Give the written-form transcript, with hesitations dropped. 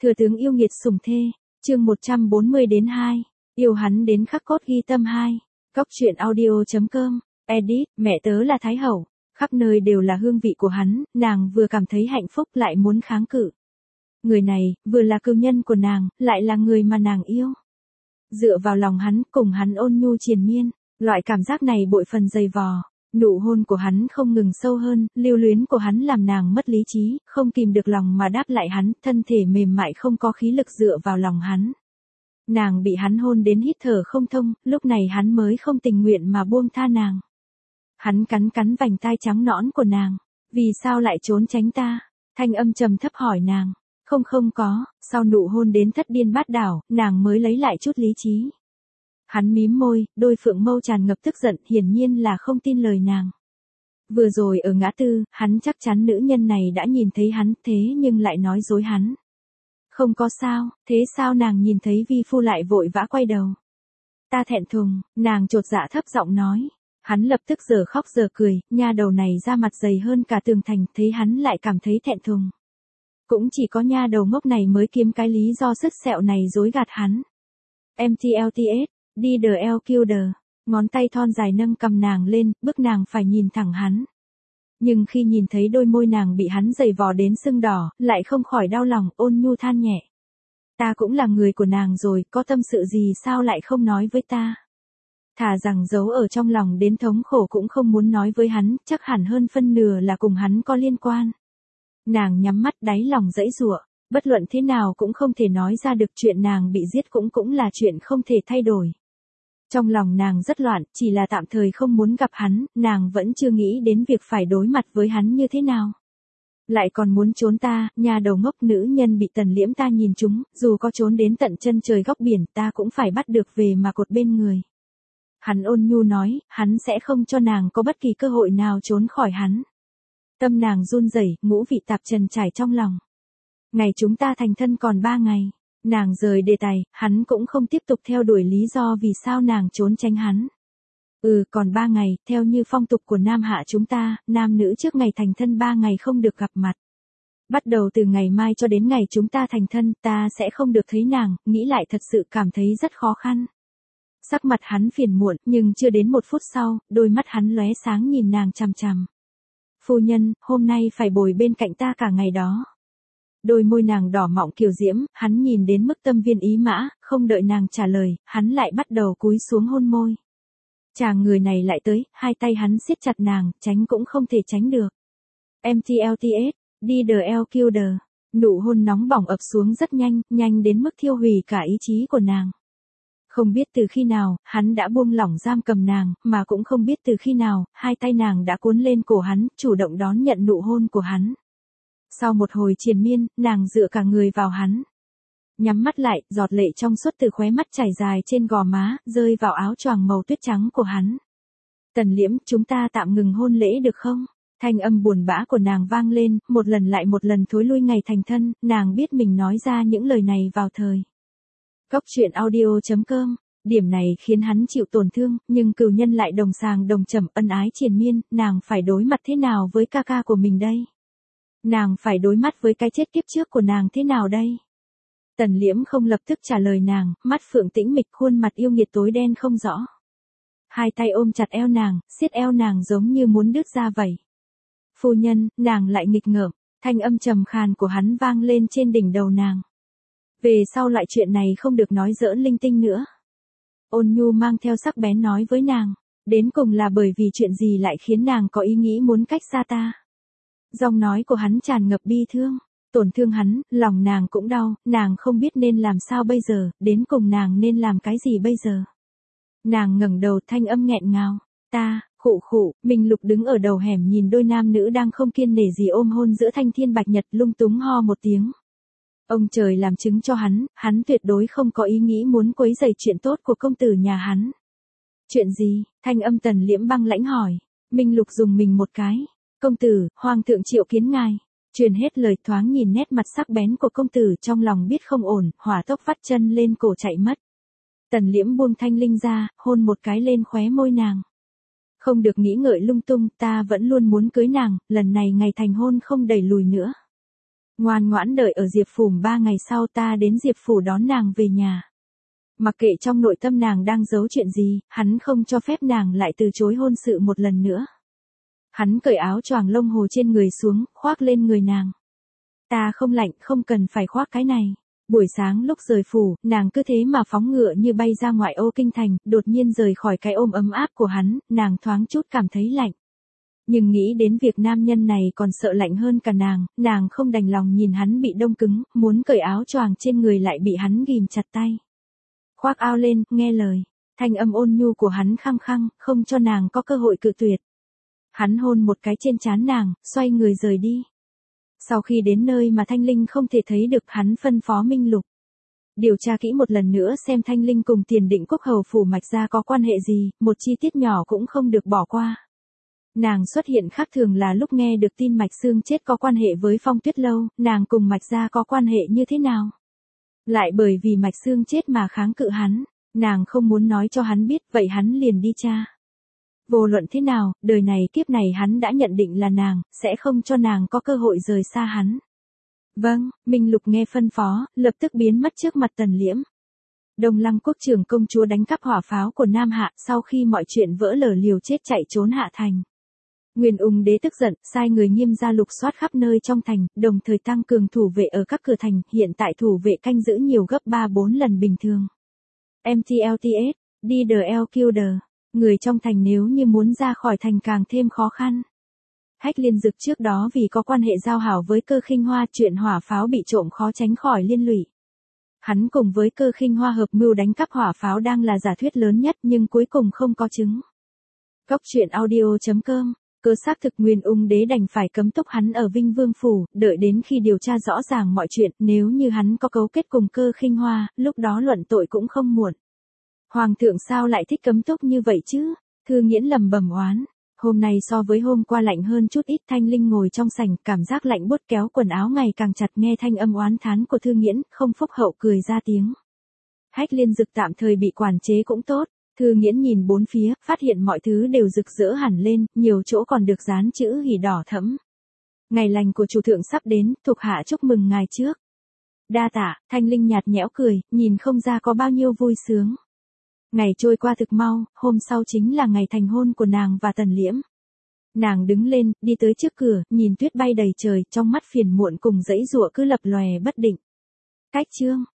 Thừa tướng yêu nghiệt sủng thê, chương 140-2, yêu hắn đến khắc cốt ghi tâm 2. Góc truyện audio.com, edit, mẹ tớ là Thái Hậu, khắp nơi đều là hương vị của hắn, nàng vừa cảm thấy hạnh phúc lại muốn kháng cự. Người này, vừa là cừu nhân của nàng, lại là người mà nàng yêu. Dựa vào lòng hắn, cùng hắn ôn nhu triền miên, loại cảm giác này bội phần dày vò. Nụ hôn của hắn không ngừng sâu hơn, lưu luyến của hắn làm nàng mất lý trí, không kìm được lòng mà đáp lại hắn, thân thể mềm mại không có khí lực dựa vào lòng hắn. Nàng bị hắn hôn đến hít thở không thông, lúc này hắn mới không tình nguyện mà buông tha nàng. Hắn cắn cắn vành tai trắng nõn của nàng, vì sao lại trốn tránh ta? Thanh âm trầm thấp hỏi nàng. Không có, sau nụ hôn đến thất điên bát đảo, nàng mới lấy lại chút lý trí. Hắn mím môi, đôi phượng mâu tràn ngập tức giận, hiển nhiên là không tin lời nàng. Vừa rồi ở ngã tư, hắn chắc chắn nữ nhân này đã nhìn thấy hắn, thế nhưng lại nói dối hắn. Không có sao, thế sao nàng nhìn thấy vi phu lại vội vã quay đầu. Ta thẹn thùng, nàng chột dạ thấp giọng nói. Hắn lập tức giờ khóc giờ cười, nha đầu này da mặt dày hơn cả tường thành, thấy hắn lại cảm thấy thẹn thùng. Cũng chỉ có nha đầu ngốc này mới kiếm cái lý do sứt sẹo này dối gạt hắn. MTLTS, đi the LQD, ngón tay thon dài nâng cầm nàng lên, bức nàng phải nhìn thẳng hắn. Nhưng khi nhìn thấy đôi môi nàng bị hắn giày vò đến sưng đỏ, lại không khỏi đau lòng, ôn nhu than nhẹ. Ta cũng là người của nàng rồi, có tâm sự gì sao lại không nói với ta? Thà rằng giấu ở trong lòng đến thống khổ cũng không muốn nói với hắn, chắc hẳn hơn phân nửa là cùng hắn có liên quan. Nàng nhắm mắt đáy lòng dãy giụa, bất luận thế nào cũng không thể nói ra được, chuyện nàng bị giết cũng là chuyện không thể thay đổi. Trong lòng nàng rất loạn, chỉ là tạm thời không muốn gặp hắn, nàng vẫn chưa nghĩ đến việc phải đối mặt với hắn như thế nào. Lại còn muốn trốn ta, nhà đầu ngốc, nữ nhân bị Tần Liễm ta nhìn trúng, dù có trốn đến tận chân trời góc biển ta cũng phải bắt được về mà cột bên người. Hắn ôn nhu nói, hắn sẽ không cho nàng có bất kỳ cơ hội nào trốn khỏi hắn. Tâm nàng run rẩy, ngũ vị tạp trần trải trong lòng. Ngày chúng ta thành thân còn 3 ngày. Nàng rời đề tài, hắn cũng không tiếp tục theo đuổi lý do vì sao nàng trốn tránh hắn. Còn 3 ngày, theo như phong tục của Nam Hạ chúng ta, nam nữ trước ngày thành thân 3 ngày không được gặp mặt. Bắt đầu từ ngày mai cho đến ngày chúng ta thành thân, ta sẽ không được thấy nàng, nghĩ lại thật sự cảm thấy rất khó khăn. Sắc mặt hắn phiền muộn, nhưng chưa đến 1 phút sau, đôi mắt hắn lóe sáng nhìn nàng chằm chằm. Phu nhân, hôm nay phải bồi bên cạnh ta cả ngày đó. Đôi môi nàng đỏ mọng kiều diễm, hắn nhìn đến mức tâm viên ý mã, không đợi nàng trả lời, hắn lại bắt đầu cúi xuống hôn môi. Chàng người này lại tới, hai tay hắn siết chặt nàng, tránh cũng không thể tránh được. MTLTS, đi the LQD, nụ hôn nóng bỏng ập xuống rất nhanh, nhanh đến mức thiêu hủy cả ý chí của nàng. Không biết từ khi nào, hắn đã buông lỏng giam cầm nàng, mà cũng không biết từ khi nào, hai tay nàng đã cuốn lên cổ hắn, chủ động đón nhận nụ hôn của hắn. Sau một hồi triền miên, nàng dựa cả người vào hắn. Nhắm mắt lại, giọt lệ trong suốt từ khóe mắt chảy dài trên gò má, rơi vào áo choàng màu tuyết trắng của hắn. Tần Liễm, chúng ta tạm ngừng hôn lễ được không? Thanh âm buồn bã của nàng vang lên, một lần lại một lần thối lui ngày thành thân, nàng biết mình nói ra những lời này vào thời. Góc truyện audio.com, điểm này khiến hắn chịu tổn thương, nhưng cừu nhân lại đồng sàng đồng trầm ân ái triền miên, nàng phải đối mặt thế nào với ca ca của mình đây? Nàng phải đối mặt với cái chết kiếp trước của nàng thế nào đây? Tần Liễm không lập tức trả lời nàng, mắt phượng tĩnh mịch, khuôn mặt yêu nghiệt tối đen không rõ. Hai tay ôm chặt eo nàng, siết eo nàng giống như muốn đứt ra vậy. Phu nhân, nàng lại nghịch ngợm, thanh âm trầm khàn của hắn vang lên trên đỉnh đầu nàng. Về sau loại chuyện này không được nói giỡn linh tinh nữa. Ôn nhu mang theo sắc bén nói với nàng, đến cùng là bởi vì chuyện gì lại khiến nàng có ý nghĩ muốn cách xa ta. Giọng nói của hắn tràn ngập bi thương, tổn thương hắn, lòng nàng cũng đau, nàng không biết nên làm sao bây giờ, đến cùng nàng nên làm cái gì bây giờ. Nàng ngẩng đầu, thanh âm nghẹn ngào, ta, khụ, Minh Lục đứng ở đầu hẻm nhìn đôi nam nữ đang không kiêng nể gì ôm hôn giữa thanh thiên bạch nhật, lung túng ho một tiếng. Ông trời làm chứng cho hắn tuyệt đối không có ý nghĩ muốn quấy rầy chuyện tốt của công tử nhà hắn. Chuyện gì? Thanh âm Tần Liễm băng lãnh hỏi. Minh Lục dùng mình một cái. Công tử, hoàng thượng triệu kiến ngài. Truyền hết lời, thoáng nhìn nét mặt sắc bén của công tử, trong lòng biết không ổn, hỏa tốc vắt chân lên cổ chạy mất. Tần Liễm buông thanh linh ra, hôn một cái lên khóe môi nàng. Không được nghĩ ngợi lung tung, ta vẫn luôn muốn cưới nàng, lần này ngày thành hôn không đẩy lùi nữa. Ngoan ngoãn đợi ở Diệp Phủ 3 ngày sau ta đến Diệp Phủ đón nàng về nhà. Mặc kệ trong nội tâm nàng đang giấu chuyện gì, hắn không cho phép nàng lại từ chối hôn sự một lần nữa. Hắn cởi áo choàng lông hồ trên người xuống, khoác lên người nàng. Ta không lạnh, không cần phải khoác cái này. Buổi sáng lúc rời phủ, nàng cứ thế mà phóng ngựa như bay ra ngoại ô kinh thành, đột nhiên rời khỏi cái ôm ấm áp của hắn, nàng thoáng chút cảm thấy lạnh. Nhưng nghĩ đến việc nam nhân này còn sợ lạnh hơn cả nàng không đành lòng nhìn hắn bị đông cứng, muốn cởi áo choàng trên người lại bị hắn ghìm chặt tay. Khoác áo lên, nghe lời. Thanh âm ôn nhu của hắn khăng khăng, không cho nàng có cơ hội cự tuyệt. Hắn hôn một cái trên trán nàng, xoay người rời đi. Sau khi đến nơi mà Thanh Linh không thể thấy được, hắn phân phó Minh Lục điều tra kỹ một lần nữa xem Thanh Linh cùng Tiền Định Quốc hầu phủ Mạch gia có quan hệ gì, một chi tiết nhỏ cũng không được bỏ qua. Nàng xuất hiện khác thường là lúc nghe được tin Mạch Xương chết có quan hệ với Phong Tuyết Lâu, nàng cùng Mạch gia có quan hệ như thế nào? Lại bởi vì Mạch Xương chết mà kháng cự hắn, nàng không muốn nói cho hắn biết, vậy hắn liền đi tra. Vô luận thế nào, đời này kiếp này hắn đã nhận định là nàng, sẽ không cho nàng có cơ hội rời xa hắn. Vâng, Minh Lục nghe phân phó, lập tức biến mất trước mặt Tần Liễm. Đông Lăng quốc trưởng công chúa đánh cắp hỏa pháo của Nam Hạ, sau khi mọi chuyện vỡ lở liều chết chạy trốn hạ thành. Nguyên Ung đế tức giận, sai người Nghiêm gia lục soát khắp nơi trong thành, đồng thời tăng cường thủ vệ ở các cửa thành, hiện tại thủ vệ canh giữ nhiều gấp 3-4 lần bình thường. MTLTS, DDLQD, người trong thành nếu như muốn ra khỏi thành càng thêm khó khăn. Hách Liên Dực trước đó vì có quan hệ giao hảo với Cơ Khinh Hoa, chuyện hỏa pháo bị trộm khó tránh khỏi liên lụy. Hắn cùng với Cơ Khinh Hoa hợp mưu đánh cắp hỏa pháo đang là giả thuyết lớn nhất nhưng cuối cùng không có chứng. Cốc truyện audio.com. Cơ xác thực Nguyên Ung đế đành phải cấm túc hắn ở Vinh Vương phủ, đợi đến khi điều tra rõ ràng mọi chuyện, nếu như hắn có cấu kết cùng Cơ Khinh Hoa, lúc đó luận tội cũng không muộn. Hoàng thượng sao lại thích cấm túc như vậy chứ? Thư Nghiễn lầm bầm oán. Hôm nay so với hôm qua lạnh hơn chút ít. Thanh Linh ngồi trong sảnh, cảm giác lạnh buốt kéo quần áo ngày càng chặt, nghe thanh âm oán thán của Thư Nghiễn, không phúc hậu cười ra tiếng. Hách Liên Dực tạm thời bị quản chế cũng tốt. Thư Nghiễn nhìn bốn phía, phát hiện mọi thứ đều rực rỡ hẳn lên, nhiều chỗ còn được dán chữ hỉ đỏ thẫm. Ngày lành của chủ thượng sắp đến, thuộc hạ chúc mừng ngài trước. Đa tạ, Thanh Linh nhạt nhẽo cười, nhìn không ra có bao nhiêu vui sướng. Ngày trôi qua thực mau, hôm sau chính là ngày thành hôn của nàng và Tần Liễm. Nàng đứng lên, đi tới trước cửa, nhìn tuyết bay đầy trời, trong mắt phiền muộn cùng dãy giụa cứ lập lòe bất định. Cách chương